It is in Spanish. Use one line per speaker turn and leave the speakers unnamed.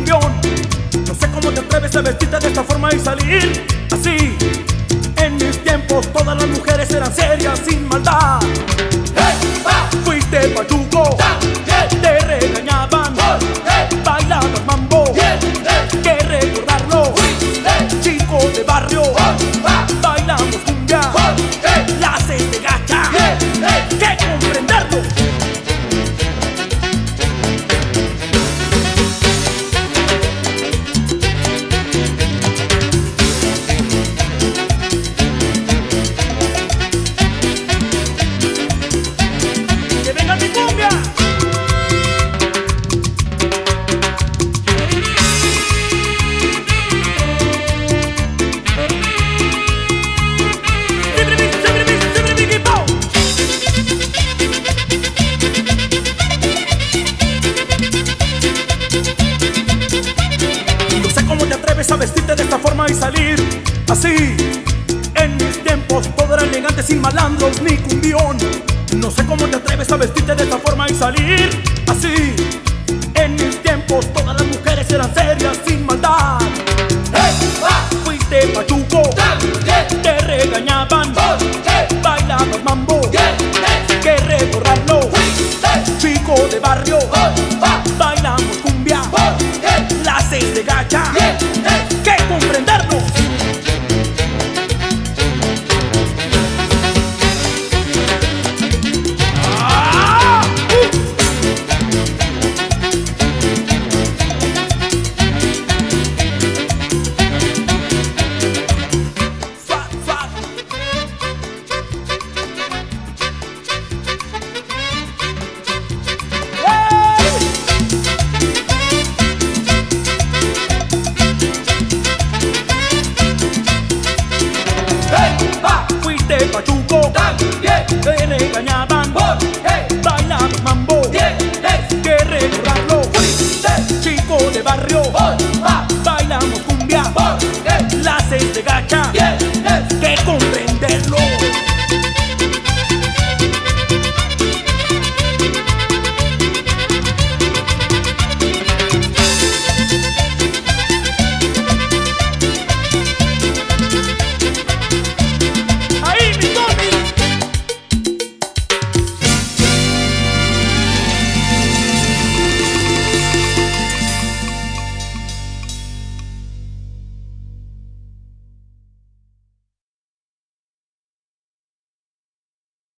cumbión. No sé cómo te atreves a vestirte de esta forma y salir así. En mis tiempos todas las mujeres eran serias sin maldad. Fuiste pachuco, te regañaban, bailabas mambo, que recordarlo. Chico de barrio, bailamos cumbia, la haces de gacha, que comprenderlo. ¡Que venga mi cumbia! No sé cómo te atreves a vestirte de esta forma y salir así. En mis tiempos todo era elegante sin malandros ni cumbión. No sé cómo te atreves a vestirte de esta forma y salir así. En mis tiempos todas las mujeres eran serias sin maldad. Fuiste pachuco, te regañaban, bailabas mambo, que recordarlo. Chico de barrio, bailamos cumbia, la haces de gacha, que comprenderlo. Fuiste pachuco, te regañaban, bailabas mambo, que recordarlo. Chico de barrio,